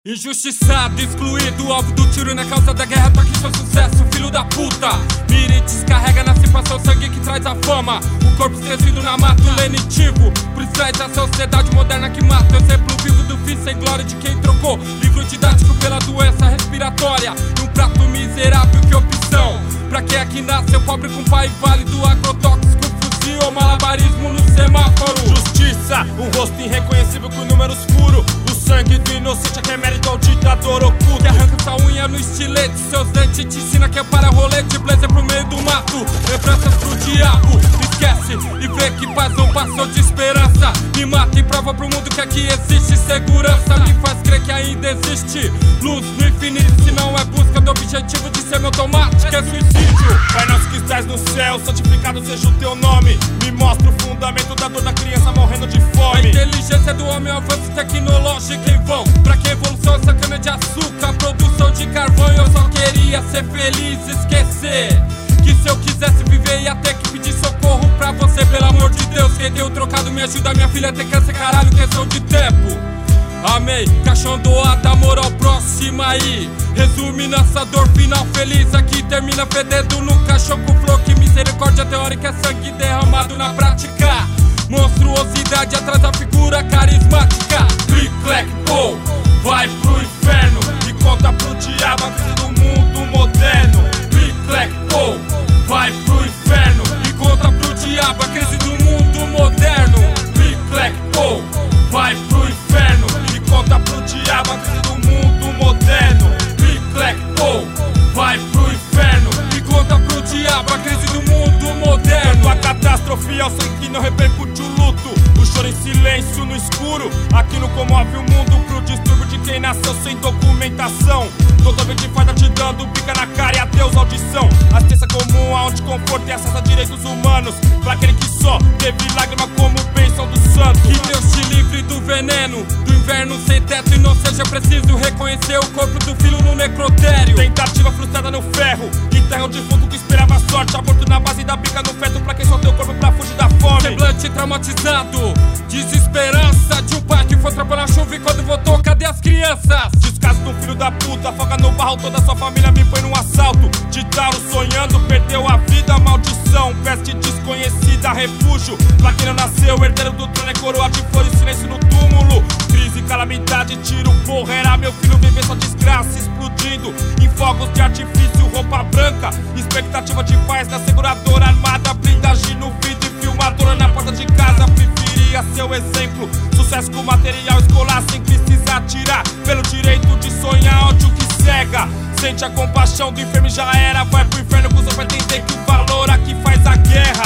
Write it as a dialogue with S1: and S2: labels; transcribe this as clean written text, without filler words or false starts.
S1: Injustiçado, excluído, alvo do tiro na causa da guerra, toque seu sucesso, filho da puta. Mira e descarrega na cipação, sangue que traz a fama. O corpo esquecido na mata, lenitivo. Por isso traz a sociedade moderna que mata. Exemplo vivo do fim sem glória de quem trocou livro didático pela doença respiratória. Num prato miserável, que opção? Pra quem é que nasceu pobre com pai válido, agrotóxico, fuzil ou malabarismo no semáforo.
S2: Justiça, um rosto irreconhecível com números furos. O sangue do inocente é que é mérito ao ditador oculto.
S1: Que arranca sua unha no estilete, seus dentes te ensina que é para rolete. Blazer pro meio do mato, lembranças pro diabo. Esquece e vê que paz não passou de esperança. Me mata e prova pro mundo que aqui existe segurança. Me faz crer que ainda existe luz no infinito. Se não é busca do objetivo de ser meu tomate, que é suicídio.
S2: Pai nosso que estás no céu, santificado seja o teu nome. Me mostra o fundamento da dor da criança morrendo de fome.
S1: A inteligência do homem é um avanço tecnológico em vão. Pra que evolução essa cana de açúcar, produção de carvão. Eu só queria ser feliz, esquecer que se eu quisesse viver ia ter que pedir socorro pra você. Pelo amor de Deus, quem deu trocado me ajuda. Minha filha tem câncer, caralho, questão de tempo. Amei, caixão doado, amor ao próximo aí. Resume nossa dor, final feliz. Aqui termina fedendo no caixão com flor. Que misericórdia teórica é sangue derramado na prática. Monstruosidade atrás da figura carismática.
S2: Click, clack, pô, vai pro inferno e conta pro diabo a crise do mundo moderno.
S1: Click, clack, pô, vai pro inferno e conta pro diabo a crise do mundo moderno.
S2: Click, clack, pô, vai pro inferno e conta pro diabo a crise do mundo moderno.
S1: Click, clack, pô, vai pro inferno e conta pro diabo a crise do mundo moderno.
S2: A catástrofe é o sangue que não repercute o luto. O choro em silêncio no escuro. Aquilo comove o mundo pro distúrbio de quem nasceu sem documentação. Totalmente farda te dando pica na cara e adeus audição. Assistência comum aonde conforto e acesso a direitos humanos. Pra aquele que só teve lágrima como bênção do santo.
S1: Que Deus te livre do veneno, do inverno sem teto. E não seja preciso reconhecer o corpo do filho no necrotério.
S2: Tentativa frustrada no ferro. Enterra o defunto que esperava sorte. Aborto na base da bica no feto. Pra quem só tem o corpo pra fugir da fome.
S1: Semblante traumatizado, desesperança de um pai que foi trabalhar na chuva e quando voltou, cadê as crianças?
S2: Descaso do filho da puta, foca no barro, toda sua família me põe num assalto. Titaro sonhando, perdeu a vida, maldição. Peste desconhecida, refúgio. Pra quem não nasceu, herdeiro do trono é coroa de flores, silêncio no túmulo. Crise, calamidade, tiro, porra, era meu filho viver só desgraça. Explodindo em fogos de artifício, roupa branca. Expectativa de paz na seguradora armada. Blindagem no vidro e filmadora na porta de casa. Preferia seu exemplo, sucesso com material escolar sem precisar tirar. Pelo direito de sonhar, ódio que cega. Sente a compaixão do enfermo e já era. Vai pro inferno com seu pra entender que o valor aqui faz a guerra.